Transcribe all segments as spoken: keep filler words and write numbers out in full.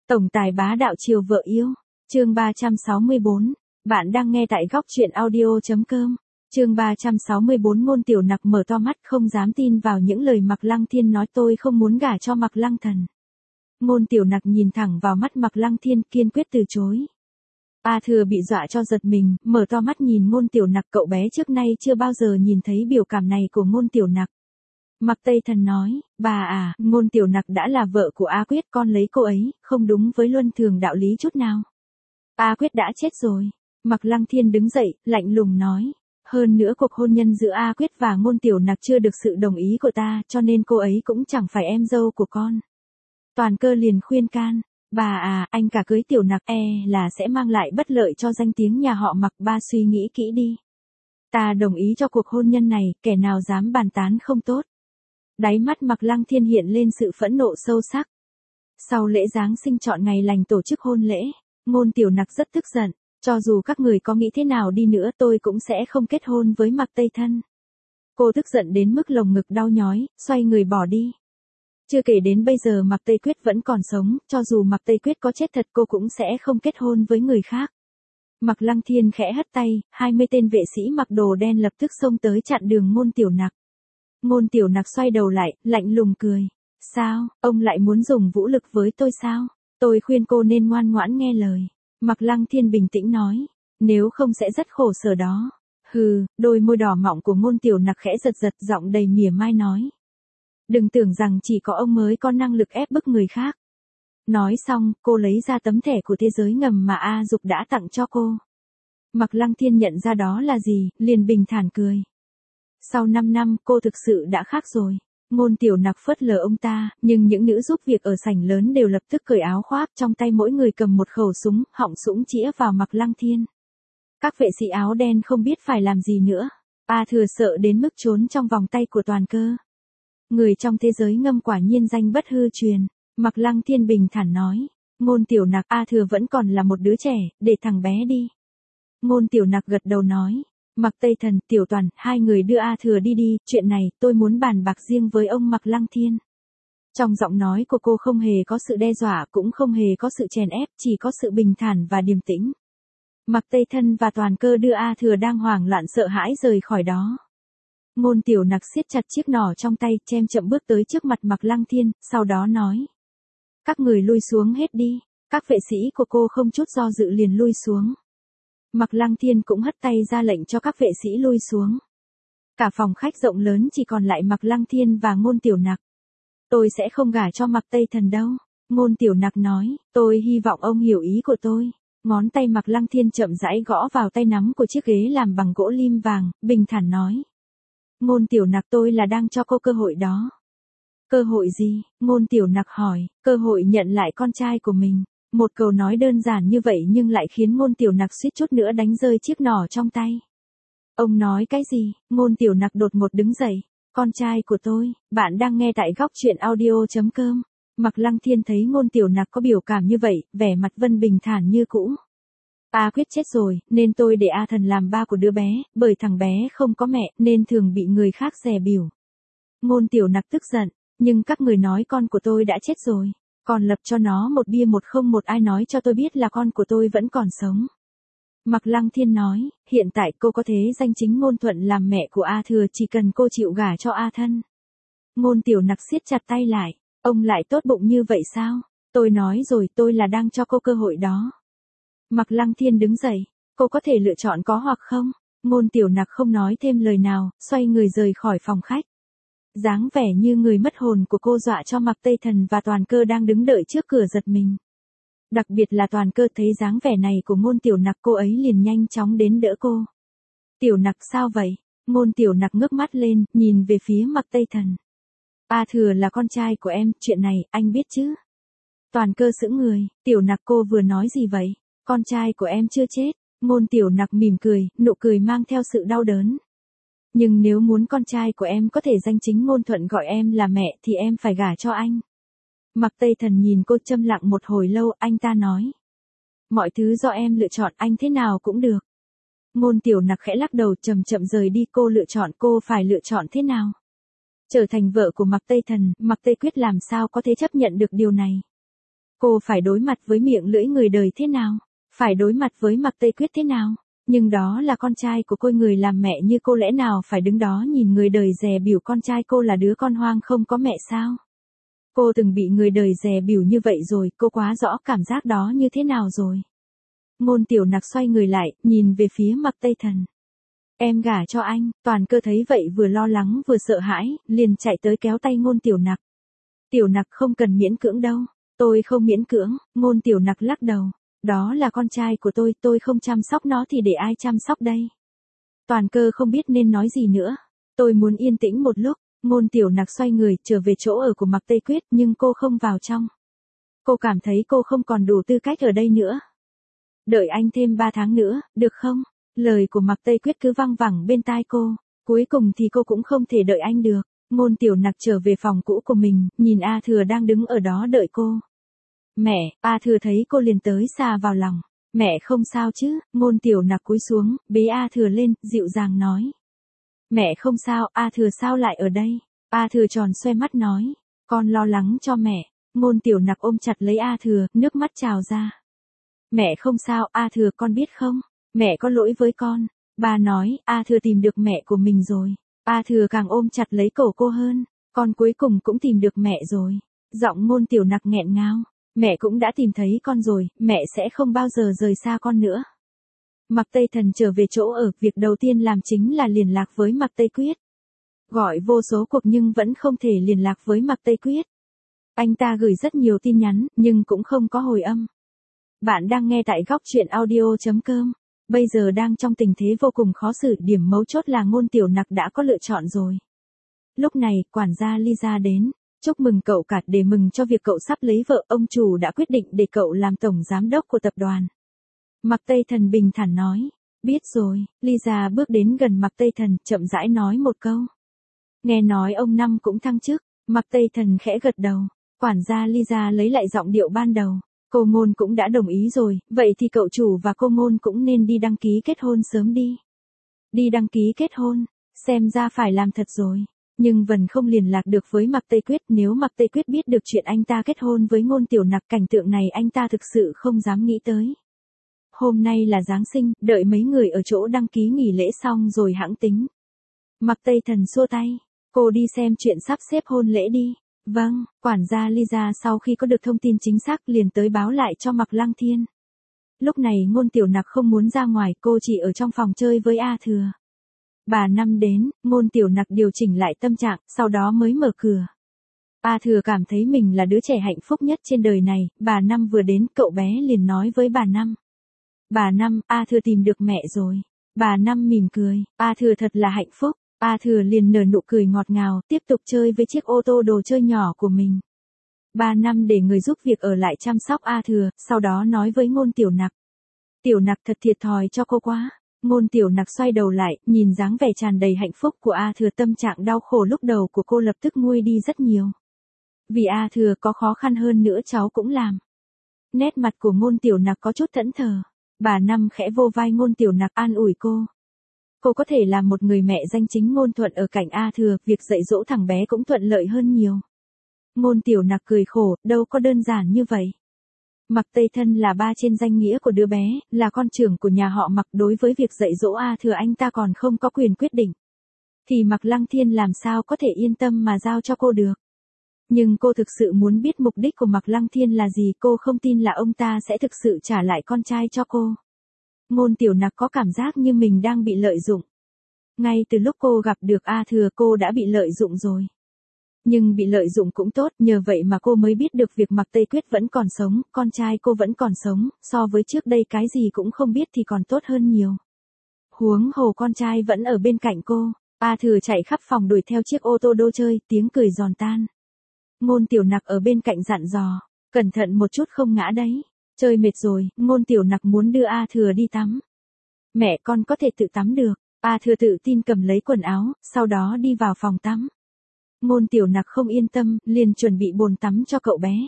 Tổng tài bá đạo chiều vợ yêu. Chương ba trăm sáu mươi bốn. Bạn đang nghe tại góc truyện audio chấm com. Chương ba trăm sáu mươi bốn. Ngôn Tiểu Nặc mở to mắt không dám tin vào những lời Mạc Lăng Thiên nói, tôi không muốn gả cho Mạc Lăng Thần. Ngôn Tiểu Nặc nhìn thẳng vào mắt Mạc Lăng Thiên, kiên quyết từ chối. A Thừa bị dọa cho giật mình, mở to mắt nhìn Ngôn Tiểu Nặc, cậu bé trước nay chưa bao giờ nhìn thấy biểu cảm này của Ngôn Tiểu Nặc. Mạc Tây Thần nói, bà à, Ngôn Tiểu Nặc đã là vợ của A Quyết, con lấy cô ấy, không đúng với luân thường đạo lý chút nào. A Quyết đã chết rồi. Mạc Lăng Thiên đứng dậy, lạnh lùng nói. Hơn nữa cuộc hôn nhân giữa A Quyết và Ngôn Tiểu Nặc chưa được sự đồng ý của ta, cho nên cô ấy cũng chẳng phải em dâu của con. Toàn Cơ liền khuyên can. Bà à, anh cả cưới Tiểu Nặc e là sẽ mang lại bất lợi cho danh tiếng nhà họ Mạc, ba suy nghĩ kỹ đi. Ta đồng ý cho cuộc hôn nhân này, kẻ nào dám bàn tán không tốt. Đáy mắt Mạc Lăng Thiên hiện lên sự phẫn nộ sâu sắc. Sau lễ Giáng sinh chọn ngày lành tổ chức hôn lễ, Ngôn Tiểu Nặc rất tức giận, cho dù các người có nghĩ thế nào đi nữa tôi cũng sẽ không kết hôn với Mạc Tây Thân. Cô tức giận đến mức lồng ngực đau nhói, xoay người bỏ đi. Chưa kể đến bây giờ Mạc Tây Quyết vẫn còn sống, cho dù Mạc Tây Quyết có chết thật cô cũng sẽ không kết hôn với người khác. Mạc Lăng Thiên khẽ hất tay, hai mươi tên vệ sĩ mặc đồ đen lập tức xông tới chặn đường Ngôn Tiểu Nặc. Ngôn Tiểu Nặc xoay đầu lại, lạnh lùng cười. Sao, ông lại muốn dùng vũ lực với tôi sao? Tôi khuyên cô nên ngoan ngoãn nghe lời. Mạc Lăng Thiên bình tĩnh nói. Nếu không sẽ rất khổ sở đó. Hừ, đôi môi đỏ mọng của Ngôn Tiểu Nặc khẽ giật giật, giọng đầy mỉa mai nói. Đừng tưởng rằng chỉ có ông mới có năng lực ép bức người khác. Nói xong, cô lấy ra tấm thẻ của thế giới ngầm mà A Dục đã tặng cho cô. Mạc Lăng Thiên nhận ra đó là gì, liền bình thản cười. Sau năm năm, cô thực sự đã khác rồi. Ngôn Tiểu Nặc phớt lờ ông ta, nhưng những nữ giúp việc ở sảnh lớn đều lập tức cởi áo khoác, trong tay mỗi người cầm một khẩu súng, họng súng chĩa vào Mạc Lăng Thiên. Các vệ sĩ áo đen không biết phải làm gì nữa. A Thừa sợ đến mức trốn trong vòng tay của Toàn Cơ. Người trong thế giới ngầm quả nhiên danh bất hư truyền. Mạc Lăng Thiên bình thản nói. Ngôn Tiểu Nặc, A Thừa vẫn còn là một đứa trẻ, để thằng bé đi. Ngôn Tiểu Nặc gật đầu nói. Mạc Tây Thần, Tiểu Toàn, hai người đưa A Thừa đi đi, chuyện này, tôi muốn bàn bạc riêng với ông Mạc Lăng Thiên. Trong giọng nói của cô không hề có sự đe dọa, cũng không hề có sự chèn ép, chỉ có sự bình thản và điềm tĩnh. Mạc Tây Thân và Toàn Cơ đưa A Thừa đang hoảng loạn sợ hãi rời khỏi đó. Ngôn Tiểu Nặc siết chặt chiếc nỏ trong tay, chem chậm bước tới trước mặt Mạc Lăng Thiên, sau đó nói. Các người lui xuống hết đi. Các vệ sĩ của cô không chút do dự liền lui xuống. Mạc Lăng Thiên cũng hất tay ra lệnh cho các vệ sĩ lui xuống. Cả phòng khách rộng lớn chỉ còn lại Mạc Lăng Thiên và Ngôn Tiểu Nặc. Tôi sẽ không gả cho Mạc Tây Thần đâu. Ngôn Tiểu Nặc nói, tôi hy vọng ông hiểu ý của tôi. Ngón tay Mạc Lăng Thiên chậm rãi gõ vào tay nắm của chiếc ghế làm bằng gỗ lim vàng, bình thản nói. Ngôn Tiểu Nặc, tôi là đang cho cô cơ hội đó. Cơ hội gì? Ngôn Tiểu Nặc hỏi. Cơ hội nhận lại con trai của mình. Một câu nói đơn giản như vậy nhưng lại khiến Ngôn Tiểu Nặc suýt chút nữa đánh rơi chiếc nỏ trong tay. Ông nói cái gì? Ngôn Tiểu Nặc đột ngột đứng dậy. Con trai của tôi, bạn đang nghe tại góc truyện audio chấm com. Mạc Lăng Thiên thấy Ngôn Tiểu Nặc có biểu cảm như vậy, vẻ mặt vẫn bình thản như cũ. A Quyết chết rồi, nên tôi để A Thần làm ba của đứa bé, bởi thằng bé không có mẹ, nên thường bị người khác dè bỉu. Ngôn Tiểu Nặc tức giận, nhưng các người nói con của tôi đã chết rồi. Còn lập cho nó một bia một không một, ai nói cho tôi biết là con của tôi vẫn còn sống. Mạc Lăng Thiên nói, hiện tại cô có thể danh chính ngôn thuận làm mẹ của A Thừa, chỉ cần cô chịu gả cho A Thân. Ngôn Tiểu Nặc siết chặt tay lại, ông lại tốt bụng như vậy sao? Tôi nói rồi, tôi là đang cho cô cơ hội đó. Mạc Lăng Thiên đứng dậy, cô có thể lựa chọn có hoặc không? Ngôn Tiểu Nặc không nói thêm lời nào, xoay người rời khỏi phòng khách. Dáng vẻ như người mất hồn của cô dọa cho Mạc Tây Thần và Toàn Cơ đang đứng đợi trước cửa giật mình. Đặc biệt là Toàn Cơ thấy dáng vẻ này của Ngôn Tiểu Nặc, cô ấy liền nhanh chóng đến đỡ cô. Tiểu Nặc sao vậy? Ngôn Tiểu Nặc ngước mắt lên, nhìn về phía Mạc Tây Thần. A Thừa là con trai của em, chuyện này, anh biết chứ? Toàn Cơ sững người, Tiểu Nặc cô vừa nói gì vậy? Con trai của em chưa chết. Ngôn Tiểu Nặc mỉm cười, nụ cười mang theo sự đau đớn. Nhưng nếu muốn con trai của em có thể danh chính ngôn thuận gọi em là mẹ thì em phải gả cho anh. Mạc Tây Thần nhìn cô châm lặng một hồi lâu, anh ta nói. Mọi thứ do em lựa chọn, anh thế nào cũng được. Ngôn Tiểu Nặc khẽ lắc đầu, chậm chậm rời đi. Cô lựa chọn, cô phải lựa chọn thế nào? Trở thành vợ của Mạc Tây Thần, Mạc Tây Quyết làm sao có thể chấp nhận được điều này? Cô phải đối mặt với miệng lưỡi người đời thế nào? Phải đối mặt với Mạc Tây Quyết thế nào? Nhưng đó là con trai của cô, người làm mẹ như cô lẽ nào phải đứng đó nhìn người đời dè bỉu con trai cô là đứa con hoang không có mẹ sao? Cô từng bị người đời dè bỉu như vậy rồi, cô quá rõ cảm giác đó như thế nào rồi. Ngôn Tiểu Nặc xoay người lại, nhìn về phía Mạc Tây Thần. Em gả cho anh, Toàn Cơ thấy vậy vừa lo lắng vừa sợ hãi, liền chạy tới kéo tay Ngôn Tiểu Nặc. Tiểu Nặc không cần miễn cưỡng đâu, tôi không miễn cưỡng, Ngôn Tiểu Nặc lắc đầu. Đó là con trai của tôi, tôi không chăm sóc nó thì để ai chăm sóc đây? Toàn Cơ không biết nên nói gì nữa. Tôi muốn yên tĩnh một lúc, Ngôn Tiểu Nặc xoay người trở về chỗ ở của Mạc Tây Quyết nhưng cô không vào trong. Cô cảm thấy cô không còn đủ tư cách ở đây nữa. Đợi anh thêm ba tháng nữa, được không? Lời của Mạc Tây Quyết cứ văng vẳng bên tai cô. Cuối cùng thì cô cũng không thể đợi anh được. Ngôn Tiểu Nặc trở về phòng cũ của mình, nhìn A Thừa đang đứng ở đó đợi cô. Mẹ, A Thừa thấy cô liền tới xà vào lòng. Mẹ không sao chứ? Ngôn Tiểu Nặc cúi xuống, bế A Thừa lên, dịu dàng nói. Mẹ không sao, A Thừa sao lại ở đây? A Thừa tròn xoe mắt nói. Con lo lắng cho mẹ. Ngôn Tiểu Nặc ôm chặt lấy A Thừa, nước mắt trào ra. Mẹ không sao, A Thừa con biết không? Mẹ có lỗi với con. Ba nói, A Thừa tìm được mẹ của mình rồi. A Thừa càng ôm chặt lấy cổ cô hơn. Con cuối cùng cũng tìm được mẹ rồi. Giọng Ngôn Tiểu Nặc nghẹn ngào. Mẹ cũng đã tìm thấy con rồi, mẹ sẽ không bao giờ rời xa con nữa. Mạc Tây Thần trở về chỗ ở, việc đầu tiên làm chính là liên lạc với Mạc Tây Quyết. Gọi vô số cuộc nhưng vẫn không thể liên lạc với Mạc Tây Quyết. Anh ta gửi rất nhiều tin nhắn, nhưng cũng không có hồi âm. Bạn đang nghe tại góc truyện audio chấm com. Bây giờ đang trong tình thế vô cùng khó xử, điểm mấu chốt là Ngôn Tiểu Nặc đã có lựa chọn rồi. Lúc này, quản gia Lisa đến. Chúc mừng cậu cả, để mừng cho việc cậu sắp lấy vợ, ông chủ đã quyết định để cậu làm tổng giám đốc của tập đoàn. Mạc Tây Thần bình thản nói. Biết rồi, Lisa bước đến gần Mạc Tây Thần, chậm rãi nói một câu. Nghe nói ông Năm cũng thăng chức, Mạc Tây Thần khẽ gật đầu. Quản gia Lisa lấy lại giọng điệu ban đầu. Cô Ngôn cũng đã đồng ý rồi, vậy thì cậu chủ và cô Ngôn cũng nên đi đăng ký kết hôn sớm đi. Đi đăng ký kết hôn, xem ra phải làm thật rồi. Nhưng Vân không liên lạc được với Mạc Tây Quyết, nếu Mạc Tây Quyết biết được chuyện anh ta kết hôn với Ngôn Tiểu Nặc, cảnh tượng này anh ta thực sự không dám nghĩ tới. Hôm nay là Giáng sinh, đợi mấy người ở chỗ đăng ký nghỉ lễ xong rồi hãng tính. Mạc Tây Thần xua tay, cô đi xem chuyện sắp xếp hôn lễ đi. Vâng, quản gia Lisa sau khi có được thông tin chính xác liền tới báo lại cho Mạc Lăng Thiên. Lúc này Ngôn Tiểu Nặc không muốn ra ngoài, cô chỉ ở trong phòng chơi với A Thừa. Bà Năm đến, Ngôn Tiểu Nặc điều chỉnh lại tâm trạng, sau đó mới mở cửa. A Thừa cảm thấy mình là đứa trẻ hạnh phúc nhất trên đời này, bà Năm vừa đến, cậu bé liền nói với bà Năm. Bà Năm, A Thừa tìm được mẹ rồi. Bà Năm mỉm cười, A Thừa thật là hạnh phúc. A Thừa liền nở nụ cười ngọt ngào, tiếp tục chơi với chiếc ô tô đồ chơi nhỏ của mình. Bà Năm để người giúp việc ở lại chăm sóc A Thừa, sau đó nói với Ngôn Tiểu Nặc. Tiểu Nặc thật thiệt thòi cho cô quá. Ngôn Tiểu Nặc xoay đầu lại, nhìn dáng vẻ tràn đầy hạnh phúc của A Thừa, tâm trạng đau khổ lúc đầu của cô lập tức nguôi đi rất nhiều. Vì A Thừa có khó khăn hơn nữa cháu cũng làm. Nét mặt của Ngôn Tiểu Nặc có chút thẫn thờ. Bà Năm khẽ vô vai Ngôn Tiểu Nặc an ủi cô. Cô có thể là một người mẹ danh chính ngôn thuận ở cạnh A Thừa, việc dạy dỗ thằng bé cũng thuận lợi hơn nhiều. Ngôn Tiểu Nặc cười khổ, đâu có đơn giản như vậy. Mạc Tây Thân là ba trên danh nghĩa của đứa bé, là con trưởng của nhà họ Mạc, đối với việc dạy dỗ A Thừa anh ta còn không có quyền quyết định. Thì Mạc Lăng Thiên làm sao có thể yên tâm mà giao cho cô được. Nhưng cô thực sự muốn biết mục đích của Mạc Lăng Thiên là gì, cô không tin là ông ta sẽ thực sự trả lại con trai cho cô. Ngôn Tiểu Nặc có cảm giác như mình đang bị lợi dụng. Ngay từ lúc cô gặp được A Thừa cô đã bị lợi dụng rồi. Nhưng bị lợi dụng cũng tốt, nhờ vậy mà cô mới biết được việc Mạc Tây Quyết vẫn còn sống, con trai cô vẫn còn sống, so với trước đây cái gì cũng không biết thì còn tốt hơn nhiều. Huống hồ con trai vẫn ở bên cạnh cô. A Thừa chạy khắp phòng đuổi theo chiếc ô tô đồ chơi, tiếng cười giòn tan. Ngôn Tiểu Nặc ở bên cạnh dặn dò, cẩn thận một chút không ngã đấy. Chơi mệt rồi, Ngôn Tiểu Nặc muốn đưa A Thừa đi tắm. Mẹ, con có thể tự tắm được. A Thừa tự tin cầm lấy quần áo, sau đó đi vào phòng tắm. Ngôn Tiểu Nặc không yên tâm, liền chuẩn bị bồn tắm cho cậu bé.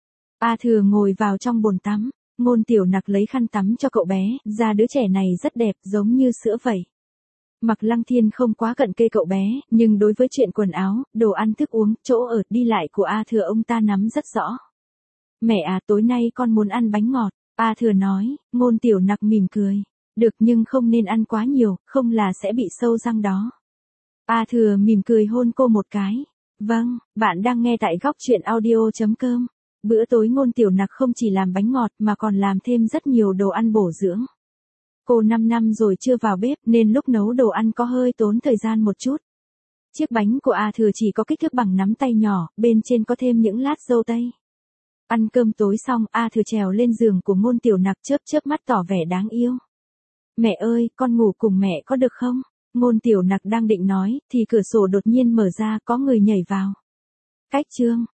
A Thừa ngồi vào trong bồn tắm, Ngôn Tiểu Nặc lấy khăn tắm cho cậu bé, da đứa trẻ này rất đẹp, giống như sữa vậy. Mạc Lăng Thiên không quá cận kề cậu bé, nhưng đối với chuyện quần áo, đồ ăn thức uống, chỗ ở, đi lại của A Thừa ông ta nắm rất rõ. Mẹ à, tối nay con muốn ăn bánh ngọt. A Thừa nói. Ngôn Tiểu Nặc mỉm cười. Được, nhưng không nên ăn quá nhiều, không là sẽ bị sâu răng đó. A Thừa mỉm cười hôn cô một cái. Vâng, bạn đang nghe tại góc truyện audio.com. Bữa tối Ngôn Tiểu Nặc không chỉ làm bánh ngọt mà còn làm thêm rất nhiều đồ ăn bổ dưỡng. Cô năm năm rồi chưa vào bếp nên lúc nấu đồ ăn có hơi tốn thời gian một chút. Chiếc bánh của A Thừa chỉ có kích thước bằng nắm tay nhỏ, bên trên có thêm những lát dâu tây. Ăn cơm tối xong, A Thừa trèo lên giường của Ngôn Tiểu Nặc chớp chớp mắt tỏ vẻ đáng yêu. Mẹ ơi, con ngủ cùng mẹ có được không? Ngôn Tiểu Nặc đang định nói, thì cửa sổ đột nhiên mở ra, có người nhảy vào. Cách chương